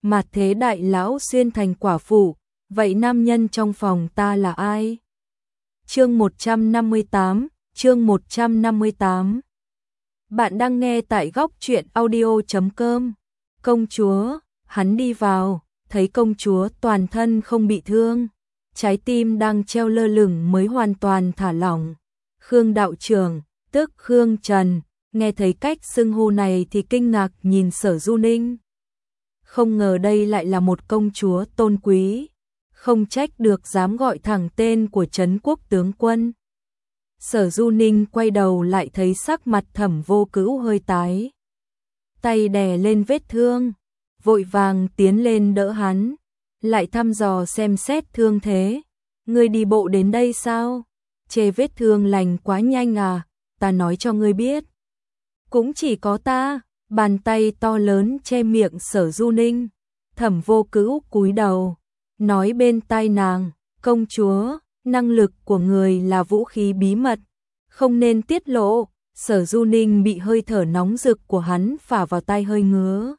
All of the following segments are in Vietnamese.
mà thế đại lão xuyên thành quả phụ, vậy nam nhân trong phòng ta là ai? Chương 158. Bạn đang nghe tại góc truyện audio.com. Công chúa, hắn đi vào, thấy công chúa toàn thân không bị thương, trái tim đang treo lơ lửng mới hoàn toàn thả lỏng. Khương đạo trưởng, tức Khương Trần, nghe thấy cách xưng hô này thì kinh ngạc nhìn Sở Du Ninh. Không ngờ đây lại là một công chúa tôn quý, không trách được dám gọi thẳng tên của Trấn Quốc tướng quân. Sở Du Ninh quay đầu lại thấy sắc mặt Thẩm Vô Cữu hơi tái. Tay đè lên vết thương, vội vàng tiến lên đỡ hắn, lại thăm dò xem xét thương thế. Ngươi đi bộ đến đây sao? Chê vết thương lành quá nhanh à? Ta nói cho ngươi biết. Cũng chỉ có ta. Bàn tay to lớn che miệng Sở Du Ninh. Thẩm Vô Cữu cúi đầu, nói bên tai nàng, công chúa, năng lực của người là vũ khí bí mật, không nên tiết lộ. Sở Du Ninh bị hơi thở nóng rực của hắn phả vào tai hơi ngứa.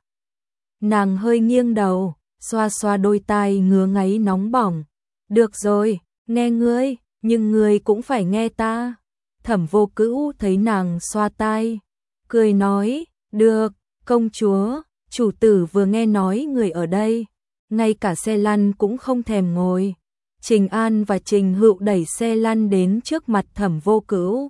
Nàng hơi nghiêng đầu, xoa xoa đôi tai ngứa ngáy nóng bỏng. Được rồi, nghe ngươi, nhưng ngươi cũng phải nghe ta. Thẩm Vô Cữu thấy nàng xoa tai, cười nói, được, công chúa, chủ tử vừa nghe nói người ở đây, ngay cả xe lăn cũng không thèm ngồi. Trình An và Trình Hựu đẩy xe lăn đến trước mặt Thẩm Vô Cữu,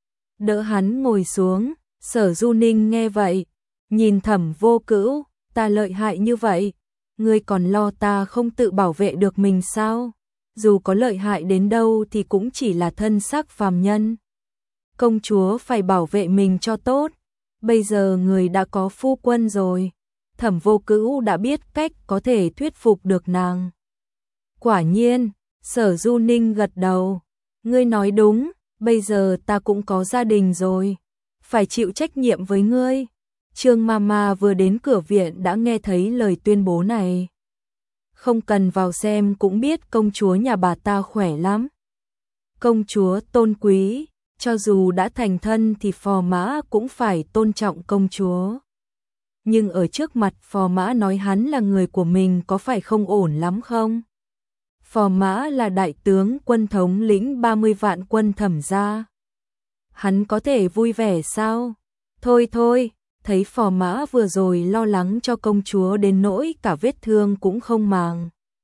đỡ hắn ngồi xuống. Sở Du Ninh nghe vậy, nhìn Thẩm Vô Cữu, ta lợi hại như vậy, ngươi còn lo ta không tự bảo vệ được mình sao? Dù có lợi hại đến đâu thì cũng chỉ là thân xác phàm nhân. Công chúa phải bảo vệ mình cho tốt. Bây giờ người đã có phu quân rồi. Thẩm Vô Cữu đã biết cách có thể thuyết phục được nàng. Quả nhiên, Sở Du Ninh gật đầu. Ngươi nói đúng, bây giờ ta cũng có gia đình rồi, phải chịu trách nhiệm với ngươi. Trương Mama vừa đến cửa viện đã nghe thấy lời tuyên bố này. Không cần vào xem cũng biết công chúa nhà bà ta khỏe lắm. Công chúa tôn quý, cho dù đã thành thân thì phò mã cũng phải tôn trọng công chúa. Nhưng ở trước mặt phò mã nói hắn là người của mình có phải không ổn lắm không? Phò mã là đại tướng quân thống lĩnh 30 vạn quân Thẩm gia. Hắn có thể vui vẻ sao? Thôi thôi, thấy phò mã vừa rồi lo lắng cho công chúa đến nỗi cả vết thương cũng không màng.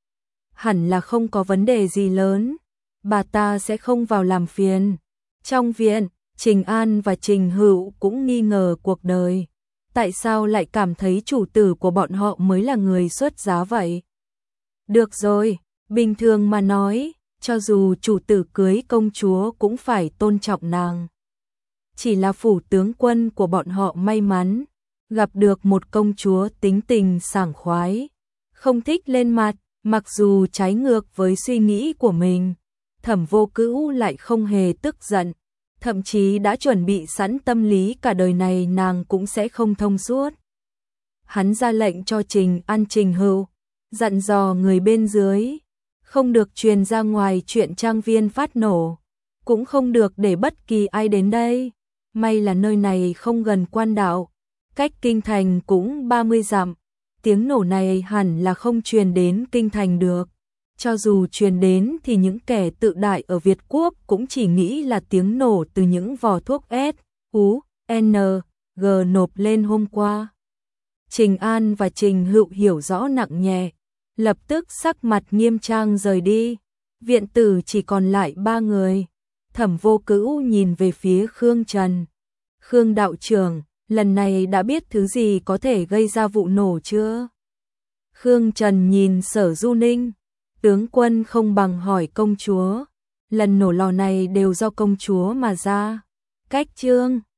Hẳn là không có vấn đề gì lớn, bà ta sẽ không vào làm phiền. Trong viện, Trình An và Trình Hựu cũng nghi ngờ cuộc đời. Tại sao lại cảm thấy chủ tử của bọn họ mới là người xuất giá vậy? Được rồi, bình thường mà nói, cho dù chủ tử cưới công chúa cũng phải tôn trọng nàng. Chỉ là phủ tướng quân của bọn họ may mắn, gặp được một công chúa tính tình sảng khoái, không thích lên mặt, mặc dù trái ngược với suy nghĩ của mình. Thẩm Vô Cữu lại không hề tức giận, thậm chí đã chuẩn bị sẵn tâm lý cả đời này nàng cũng sẽ không thông suốt. Hắn ra lệnh cho Trình An Trình Hựu, dặn dò người bên dưới, không được truyền ra ngoài chuyện trang viên phát nổ, cũng không được để bất kỳ ai đến đây. May là nơi này không gần quan đạo, cách kinh thành cũng 30 dặm, tiếng nổ này hẳn là không truyền đến kinh thành được. Cho dù truyền đến thì những kẻ tự đại ở Việt Quốc cũng chỉ nghĩ là tiếng nổ từ những vò thuốc S, U, N, G nộp lên hôm qua. Trình An và Trình Hựu hiểu rõ nặng nhẹ, lập tức sắc mặt nghiêm trang rời đi. Viện tử chỉ còn lại 3 người. Thẩm Vô Cữu nhìn về phía Khương Trần. Khương đạo trưởng, lần này đã biết thứ gì có thể gây ra vụ nổ chưa? Khương Trần nhìn Sở Du Ninh. Tướng quân không bằng hỏi công chúa. Lần nổ lò này đều do công chúa mà ra. Cách chương